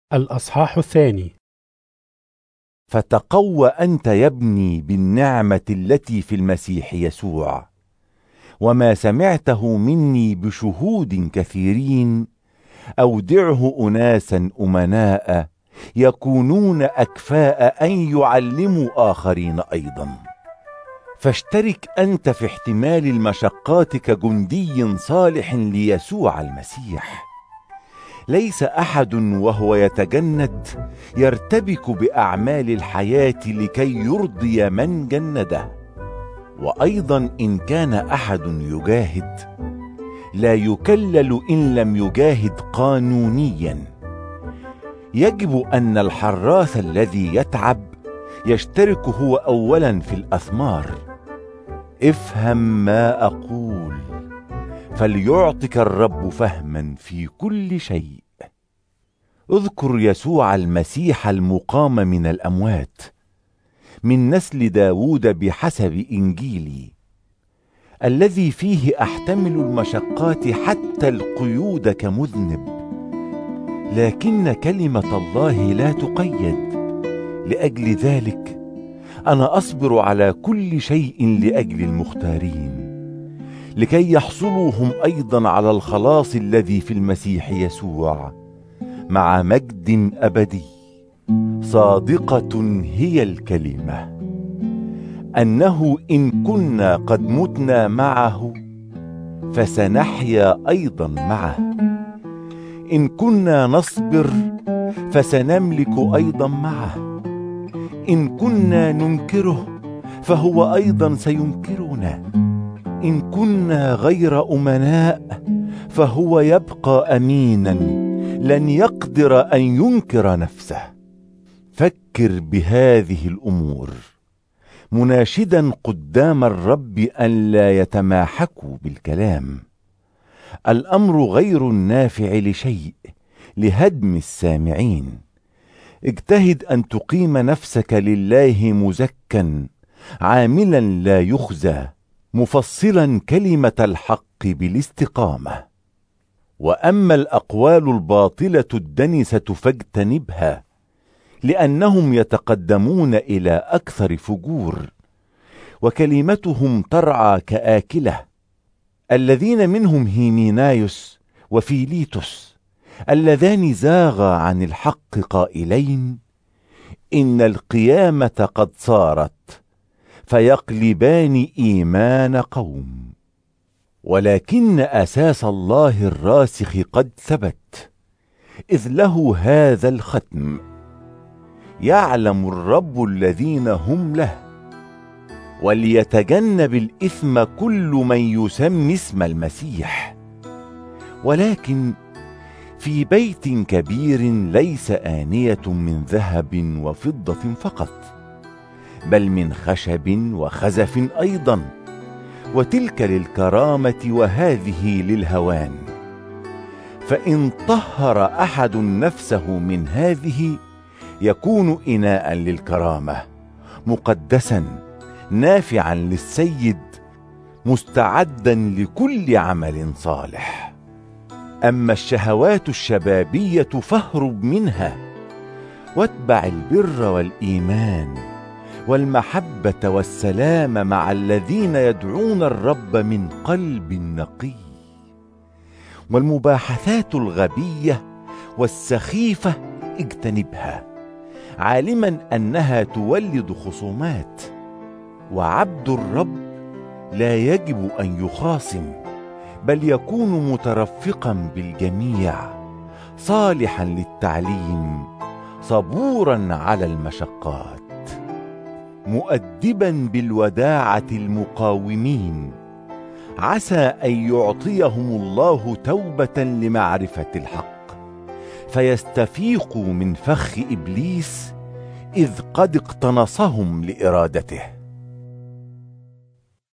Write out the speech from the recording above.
الأصحاح الثاني. فتقوى أنت يا ابني بالنعمة التي في المسيح يسوع، وما سمعته مني بشهود كثيرين أودعه أناسا أمناء يكونون أكفاء أن يعلموا آخرين أيضا. فاشترك أنت في احتمال المشقات كجندي صالح ليسوع المسيح. ليس أحد وهو يتجند يرتبك بأعمال الحياة لكي يرضي من جنده. وأيضا إن كان أحد يجاهد لا يكلل إن لم يجاهد قانونيا. يجب أن الحراث الذي يتعب يشترك هو أولا في الأثمار. افهم ما أقول، فليعطك الرب فهما في كل شيء. اذكر يسوع المسيح المقام من الأموات من نسل داود بحسب إنجيلي، الذي فيه أحتمل المشقات حتى القيود كمذنب، لكن كلمة الله لا تقيد. لأجل ذلك أنا أصبر على كل شيء لأجل المختارين، لكي يحصلوا هم أيضا على الخلاص الذي في المسيح يسوع مع مجد أبدي. صادقة هي الكلمة أنه إن كنا قد متنا معه فسنحيا أيضا معه، إن كنا نصبر فسنملك أيضا معه، إن كنا ننكره فهو أيضا سينكرنا، إن كنا غير أمناء فهو يبقى أمينا لن يقدر أن ينكر نفسه. فكر بهذه الأمور مناشدا قدام الرب أن لا يتماحكوا بالكلام. الأمر غير النافع لشيء لهدم السامعين. اجتهد أن تقيم نفسك لله مزكا عاملا لا يخزى، مفصلا كلمة الحق بالاستقامة. وأما الأقوال الباطلة الدنسة فاجتنبها، لأنهم يتقدمون إلى أكثر فجور، وكلمتهم ترعى كآكلة. الذين منهم هيمينايوس وفيليتوس اللذان زاغا عن الحق قائلين: إن القيامة قد صارت، فيقلبان إيمان قوم. ولكن أساس الله الراسخ قد ثبت، إذ له هذا الختم: يعلم الرب الذين هم له، وليتجنب الإثم كل من يسمي اسم المسيح. ولكن في بيت كبير ليس آنية من ذهب وفضة فقط، بل من خشب وخزف أيضا، وتلك للكرامة وهذه للهوان. فإن طهر أحد نفسه من هذه يكون إناء للكرامة، مقدسا نافعا للسيد، مستعدا لكل عمل صالح. أما الشهوات الشبابية فاهرب منها، واتبع البر والإيمان والمحبة والسلام مع الذين يدعون الرب من قلب نقي. والمباحثات الغبية والسخيفة اجتنبها، عالما أنها تولد خصومات. وعبد الرب لا يجب أن يخاصم، بل يكون مترفقا بالجميع، صالحا للتعليم، صبورا على المشقات، مؤدبا بالوداعة المقاومين، عسى أن يعطيهم الله توبة لمعرفة الحق، فيستفيقوا من فخ إبليس إذ قد اقتنصهم لإرادته.